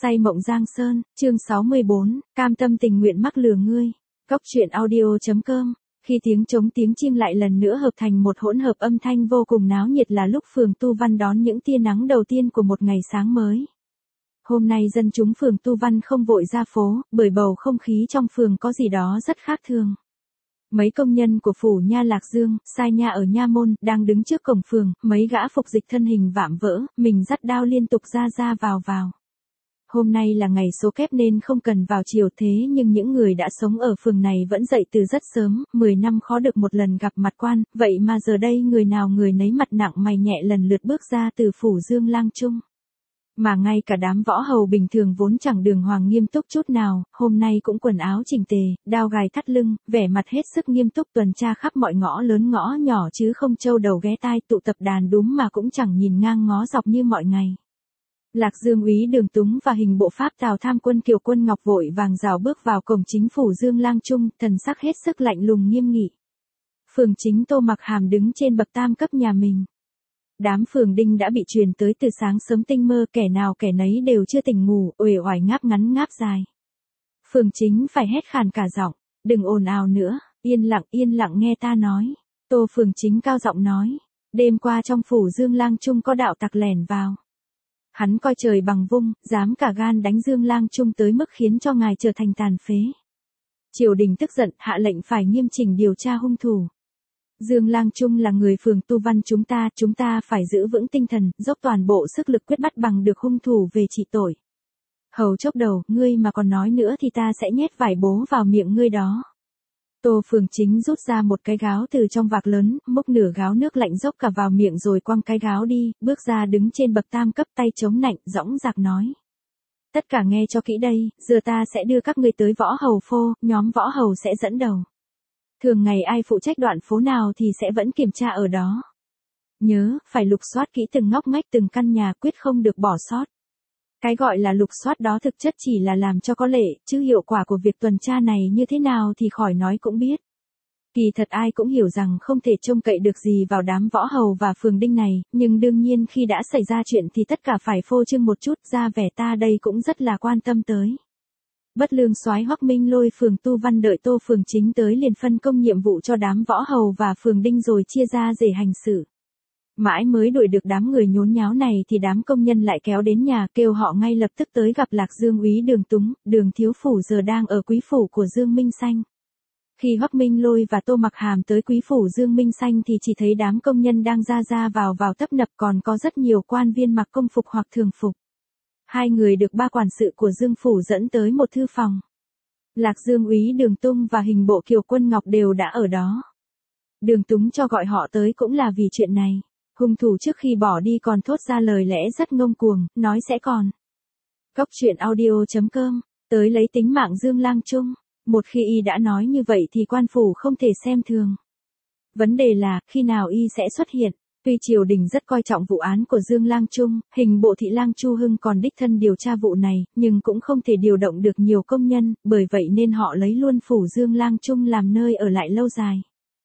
Say mộng Giang Sơn, chương 64, cam tâm tình nguyện mắc lừa ngươi. Cốc truyện audio.com. Khi tiếng trống tiếng chiêng lại lần nữa hợp thành một hỗn hợp âm thanh vô cùng náo nhiệt là lúc phường Tu Văn đón những tia nắng đầu tiên của một ngày sáng mới. Hôm nay dân chúng phường Tu Văn không vội ra phố, bởi bầu không khí trong phường có gì đó rất khác thường. Mấy công nhân của phủ nha Lạc Dương, sai nha ở nha môn, đang đứng trước cổng phường, mấy gã phục dịch thân hình vạm vỡ, mình dắt đao liên tục ra vào. Hôm nay là ngày số kép nên không cần vào chiều thế nhưng những người đã sống ở phường này vẫn dậy từ rất sớm, 10 năm khó được một lần gặp mặt quan, vậy mà giờ đây người nào người nấy mặt nặng mày nhẹ lần lượt bước ra từ phủ Dương Lang Trung. Mà ngay cả đám võ hầu bình thường vốn chẳng đường hoàng nghiêm túc chút nào, hôm nay cũng quần áo chỉnh tề, đao gài thắt lưng, vẻ mặt hết sức nghiêm túc tuần tra khắp mọi ngõ lớn ngõ nhỏ chứ không trâu đầu ghé tai tụ tập đàn đúm mà cũng chẳng nhìn ngang ngó dọc như mọi ngày. Lạc Dương úy Đường Túng và hình bộ pháp Tào Tham Quân Kiều Quân Ngọc vội vàng rào bước vào cổng chính phủ Dương Lang Trung, thần sắc hết sức lạnh lùng nghiêm nghị. Phường chính Tô Mặc Hàm đứng trên bậc tam cấp nhà mình. Đám phường đinh đã bị truyền tới từ sáng sớm tinh mơ, kẻ nào kẻ nấy đều chưa tỉnh ngủ, uể oải ngáp ngắn ngáp dài. Phường chính phải hét khàn cả giọng, đừng ồn ào nữa, yên lặng nghe ta nói. Tô phường chính cao giọng nói, đêm qua trong phủ Dương Lang Trung có đạo tặc lẻn vào. Hắn coi trời bằng vung, dám cả gan đánh Dương Lang Trung tới mức khiến cho ngài trở thành tàn phế. Triều đình tức giận, hạ lệnh phải nghiêm chỉnh điều tra hung thủ. Dương Lang Trung là người phường Tu Văn chúng ta phải giữ vững tinh thần, dốc toàn bộ sức lực quyết bắt bằng được hung thủ về trị tội. Hầu chốc đầu, ngươi mà còn nói nữa thì ta sẽ nhét vải bố vào miệng ngươi đó. Tô phường chính rút ra một cái gáo từ trong vạc lớn, múc nửa gáo nước lạnh dốc cả vào miệng rồi quăng cái gáo đi, bước ra đứng trên bậc tam cấp tay chống nạnh, dõng dạc nói. Tất cả nghe cho kỹ đây, giờ ta sẽ đưa các ngươi tới võ hầu phô, nhóm võ hầu sẽ dẫn đầu. Thường ngày ai phụ trách đoạn phố nào thì sẽ vẫn kiểm tra ở đó. Nhớ, phải lục soát kỹ từng ngóc ngách từng căn nhà, quyết không được bỏ sót. Cái gọi là lục soát đó thực chất chỉ là làm cho có lệ, chứ hiệu quả của việc tuần tra này như thế nào thì khỏi nói cũng biết. Kỳ thật ai cũng hiểu rằng không thể trông cậy được gì vào đám võ hầu và phường đinh này, nhưng đương nhiên khi đã xảy ra chuyện thì tất cả phải phô trương một chút, ra vẻ ta đây cũng rất là quan tâm tới. Bất lương soái Hoắc Minh Lôi phường Tu Văn đợi Tô phường chính tới liền phân công nhiệm vụ cho đám võ hầu và phường đinh rồi chia ra rể hành xử. Mãi mới đuổi được đám người nhốn nháo này thì đám công nhân lại kéo đến nhà kêu họ ngay lập tức tới gặp Lạc Dương úy Đường Túng, Đường thiếu phủ giờ đang ở quý phủ của Dương Minh Xanh. Khi Hoắc Minh Lôi và Tô Mặc Hàm tới quý phủ Dương Minh Xanh thì chỉ thấy đám công nhân đang ra vào tấp nập, còn có rất nhiều quan viên mặc công phục hoặc thường phục. Hai người được ba quản sự của Dương phủ dẫn tới một thư phòng. Lạc Dương úy Đường Tung và hình bộ Kiều Quân Ngọc đều đã ở đó. Đường Túng cho gọi họ tới cũng là vì chuyện này. Hung thủ trước khi bỏ đi còn thốt ra lời lẽ rất ngông cuồng, nói sẽ còn. Cốc truyện audio.com, tới lấy tính mạng Dương Lang Trung. Một khi y đã nói như vậy thì quan phủ không thể xem thường. Vấn đề là, khi nào y sẽ xuất hiện? Tuy triều đình rất coi trọng vụ án của Dương Lang Trung, hình bộ thị lang Chu Hưng còn đích thân điều tra vụ này, nhưng cũng không thể điều động được nhiều công nhân, bởi vậy nên họ lấy luôn phủ Dương Lang Trung làm nơi ở lại lâu dài.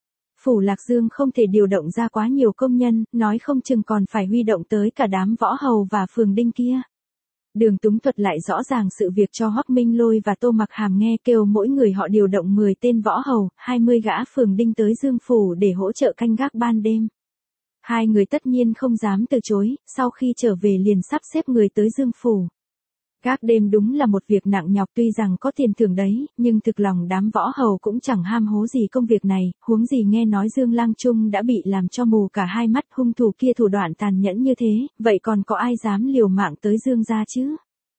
Phủ Lạc Dương không thể điều động ra quá nhiều công nhân, nói không chừng còn phải huy động tới cả đám võ hầu và phường đinh kia. Đường Túng thuật lại rõ ràng sự việc cho Hoắc Minh Lôi và Tô Mặc Hàm nghe, kêu mỗi người họ điều động 10 tên võ hầu, 20 gã phường đinh tới Dương phủ để hỗ trợ canh gác ban đêm. Hai người tất nhiên không dám từ chối, sau khi trở về liền sắp xếp người tới Dương phủ. Gác đêm đúng là một việc nặng nhọc, tuy rằng có tiền thưởng đấy, nhưng thực lòng đám võ hầu cũng chẳng ham hố gì công việc này, huống gì nghe nói Dương Lang Trung đã bị làm cho mù cả hai mắt, hung thủ kia thủ đoạn tàn nhẫn như thế, vậy còn có ai dám liều mạng tới Dương gia chứ?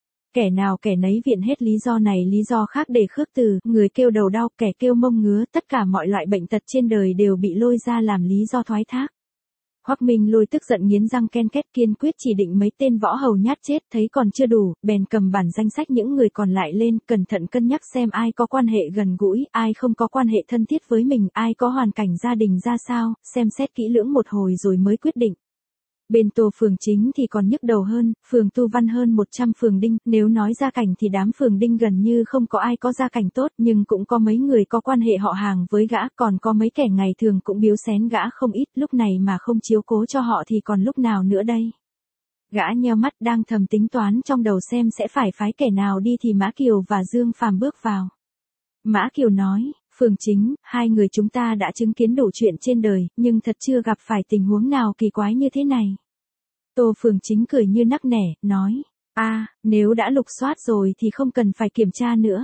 Kẻ nào kẻ nấy viện hết lý do này lý do khác để khước từ, người kêu đầu đau, kẻ kêu mông ngứa, tất cả mọi loại bệnh tật trên đời đều bị lôi ra làm lý do thoái thác. Hoắc Minh Lôi tức giận nghiến răng ken két, kiên quyết chỉ định mấy tên võ hầu nhát chết, thấy còn chưa đủ, bèn cầm bản danh sách những người còn lại lên, cẩn thận cân nhắc xem ai có quan hệ gần gũi, ai không có quan hệ thân thiết với mình, ai có hoàn cảnh gia đình ra sao, xem xét kỹ lưỡng một hồi rồi mới quyết định. Bên Tô phường chính thì còn nhức đầu hơn, phường Tu Văn hơn 100 phường đinh, nếu nói gia cảnh thì đám phường đinh gần như không có ai có gia cảnh tốt, nhưng cũng có mấy người có quan hệ họ hàng với gã, còn có mấy kẻ ngày thường cũng biếu xén gã không ít, lúc này mà không chiếu cố cho họ thì còn lúc nào nữa đây. Gã nheo mắt đang thầm tính toán trong đầu xem sẽ phải phái kẻ nào đi thì Mã Kiều và Dương Phàm bước vào. Mã Kiều nói, Phường Chính, hai người chúng ta đã chứng kiến đủ chuyện trên đời, nhưng thật chưa gặp phải tình huống nào kỳ quái như thế này. Tô Phường Chính cười như nắc nẻ, nói, nếu đã lục soát rồi thì không cần phải kiểm tra nữa.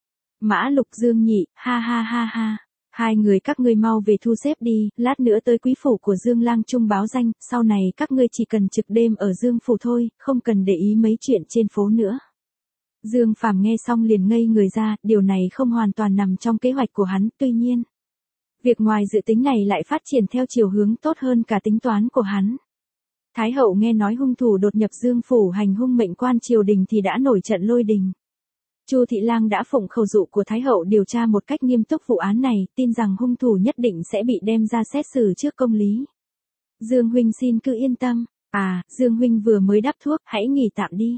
Mã Lục Dương Nhị, ha ha ha ha. Hai người các ngươi mau về thu xếp đi, lát nữa tới quý phủ của Dương Lang Trung báo danh, sau này các ngươi chỉ cần trực đêm ở Dương phủ thôi, không cần để ý mấy chuyện trên phố nữa. Dương Phàm nghe xong liền ngây người ra, điều này không hoàn toàn nằm trong kế hoạch của hắn, tuy nhiên. Việc ngoài dự tính này lại phát triển theo chiều hướng tốt hơn cả tính toán của hắn. Thái hậu nghe nói hung thủ đột nhập Dương phủ hành hung mệnh quan triều đình thì đã nổi trận lôi đình. Chu Thị Lang đã phụng khẩu dụ của Thái hậu điều tra một cách nghiêm túc vụ án này, tin rằng hung thủ nhất định sẽ bị đem ra xét xử trước công lý. Dương huynh xin cứ yên tâm. Dương huynh vừa mới đắp thuốc, hãy nghỉ tạm đi.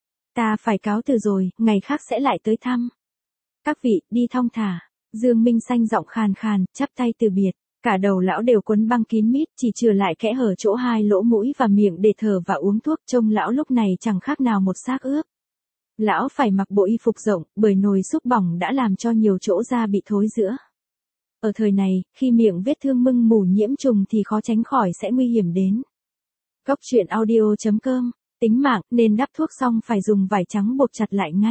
Ta phải cáo từ rồi, ngày khác sẽ lại tới thăm. Các vị, đi thong thả. Dương Minh Xanh giọng khàn khàn, chắp tay từ biệt. Cả đầu lão đều quấn băng kín mít, chỉ chừa lại kẽ hở chỗ hai lỗ mũi và miệng để thở và uống thuốc. Trông lão lúc này chẳng khác nào một xác ướp. Lão phải mặc bộ y phục rộng, bởi nồi súp bỏng đã làm cho nhiều chỗ da bị thối rữa. Ở thời này, khi miệng vết thương mưng mủ nhiễm trùng thì khó tránh khỏi sẽ nguy hiểm đến. Cốc truyện audio.com, tính mạng nên đắp thuốc xong phải dùng vải trắng buộc chặt lại ngay.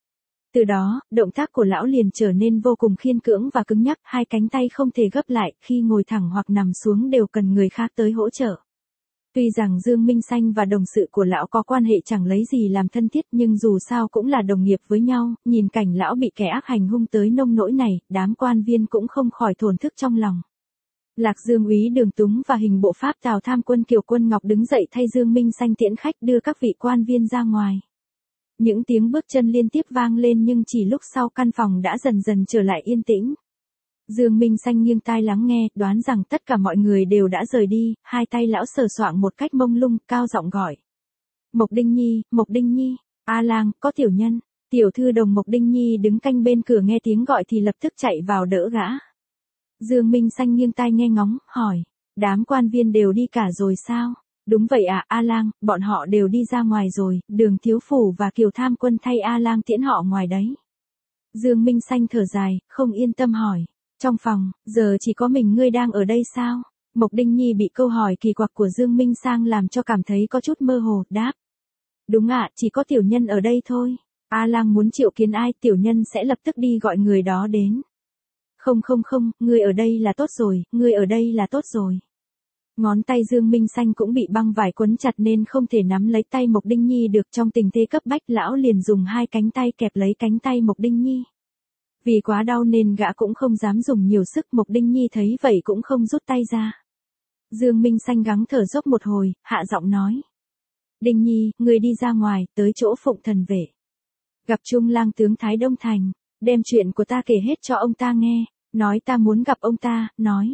Từ đó, động tác của lão liền trở nên vô cùng khiên cưỡng và cứng nhắc, hai cánh tay không thể gấp lại, khi ngồi thẳng hoặc nằm xuống đều cần người khác tới hỗ trợ. Tuy rằng Dương Minh Xanh và đồng sự của lão có quan hệ chẳng lấy gì làm thân thiết nhưng dù sao cũng là đồng nghiệp với nhau, nhìn cảnh lão bị kẻ ác hành hung tới nông nỗi này, đám quan viên cũng không khỏi thổn thức trong lòng. Lạc Dương úy Đường Túng và hình bộ pháp Tào Tham quân Kiều Quân Ngọc đứng dậy thay Dương Minh Xanh tiễn khách đưa các vị quan viên ra ngoài. Những tiếng bước chân liên tiếp vang lên nhưng chỉ lúc sau căn phòng đã dần dần trở lại yên tĩnh. Dương Minh Xanh nghiêng tai lắng nghe, đoán rằng tất cả mọi người đều đã rời đi, hai tay lão sờ soạng một cách mông lung, cao giọng gọi. Mộc Đinh Nhi, Mộc Đinh Nhi, A Lang, có tiểu nhân. Tiểu thư đồng Mộc Đinh Nhi đứng canh bên cửa nghe tiếng gọi thì lập tức chạy vào đỡ gã. Dương Minh Xanh nghiêng tai nghe ngóng, hỏi, đám quan viên đều đi cả rồi sao? Đúng vậy ạ, A Lang, bọn họ đều đi ra ngoài rồi, Đường thiếu phủ và Kiều Tham quân thay A Lang tiễn họ ngoài đấy. Dương Minh Xanh thở dài, không yên tâm hỏi. Trong phòng, giờ chỉ có mình ngươi đang ở đây sao? Mộc Đinh Nhi bị câu hỏi kỳ quặc của Dương Minh Sang làm cho cảm thấy có chút mơ hồ, đáp. Đúng ạ, chỉ có tiểu nhân ở đây thôi. A Lang muốn triệu kiến ai, tiểu nhân sẽ lập tức đi gọi người đó đến. Không, ngươi ở đây là tốt rồi, ngươi ở đây là tốt rồi. Ngón tay Dương Minh Xanh cũng bị băng vải quấn chặt nên không thể nắm lấy tay Mộc Đinh Nhi được, trong tình thế cấp bách lão liền dùng hai cánh tay kẹp lấy cánh tay Mộc Đinh Nhi. Vì quá đau nên gã cũng không dám dùng nhiều sức, Mộc Đinh Nhi thấy vậy cũng không rút tay ra. Dương Minh Xanh gắng thở dốc một hồi, hạ giọng nói. Đinh Nhi, người đi ra ngoài, tới chỗ Phụng Thần Vệ. Gặp Trung Lang tướng Thái Đông Thành, đem chuyện của ta kể hết cho ông ta nghe, nói ta muốn gặp ông ta,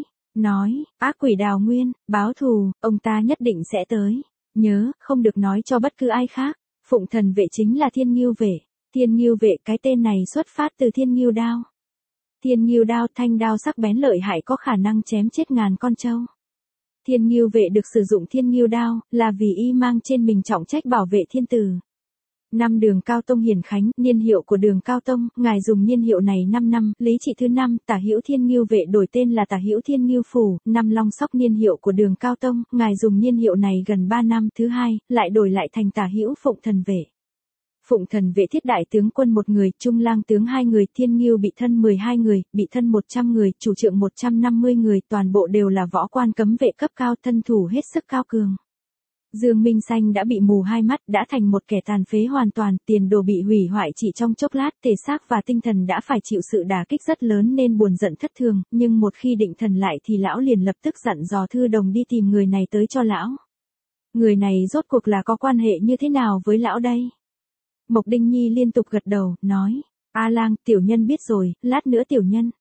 nói, ác quỷ Đào Nguyên, báo thù, ông ta nhất định sẽ tới. Nhớ, không được nói cho bất cứ ai khác, Phụng Thần Vệ chính là Thiên Ngưu Vệ. Thiên Ngưu Vệ, cái tên này xuất phát từ Thiên Ngưu Đao. Thiên Ngưu Đao, thanh đao sắc bén lợi hại có khả năng chém chết ngàn con trâu. Thiên Ngưu Vệ được sử dụng Thiên Ngưu Đao, là vì y mang trên mình trọng trách bảo vệ thiên tử. Năm Đường Cao Tông Hiển Khánh, niên hiệu của Đường Cao Tông, ngài dùng niên hiệu này 5 năm, Lý Trị thứ 5, Tả Hữu Thiên Ngưu Vệ đổi tên là Tả Hữu Thiên Ngưu Phủ, năm Long Sóc niên hiệu của Đường Cao Tông, ngài dùng niên hiệu này gần 3 năm, thứ 2, lại đổi lại thành Tả Hữu Phụng Thần Vệ. Phụng Thần Vệ thiết đại tướng quân 1 người, Trung Lang tướng 2 người, Thiên Ngưu bị thân 12 người, bị thân 100 người, chủ trượng 150 người, toàn bộ đều là võ quan cấm vệ cấp cao, thân thủ hết sức cao cường. Dương Minh Xanh đã bị mù hai mắt, đã thành một kẻ tàn phế hoàn toàn, tiền đồ bị hủy hoại chỉ trong chốc lát, thể xác và tinh thần đã phải chịu sự đả kích rất lớn nên buồn giận thất thường, nhưng một khi định thần lại thì lão liền lập tức dặn dò Thư Đồng đi tìm người này tới cho lão. Người này rốt cuộc là có quan hệ như thế nào với lão đây? Mộc Đinh Nhi liên tục gật đầu, nói, A Lang, tiểu nhân biết rồi, lát nữa tiểu nhân.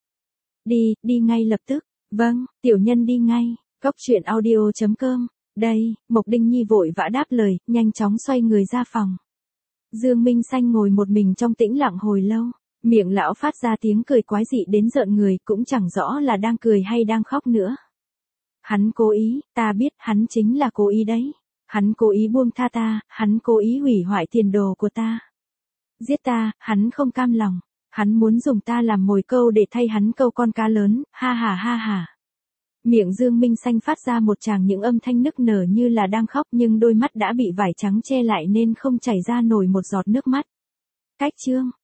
Đi ngay lập tức, vâng, tiểu nhân đi ngay, cốc truyện audio.com. Đây, Mộc Đinh Nhi vội vã đáp lời, nhanh chóng xoay người ra phòng. Dương Minh Xanh ngồi một mình trong tĩnh lặng hồi lâu, miệng lão phát ra tiếng cười quái dị đến rợn người, cũng chẳng rõ là đang cười hay đang khóc nữa. Hắn cố ý, ta biết hắn chính là cố ý đấy. Hắn cố ý buông tha ta, hắn cố ý hủy hoại tiền đồ của ta. Giết ta, hắn không cam lòng. Hắn muốn dùng ta làm mồi câu để thay hắn câu con cá lớn, ha ha ha ha. Miệng Dương Minh Xanh phát ra một tràng những âm thanh nức nở như là đang khóc, nhưng đôi mắt đã bị vải trắng che lại nên không chảy ra nổi một giọt nước mắt. Cách chương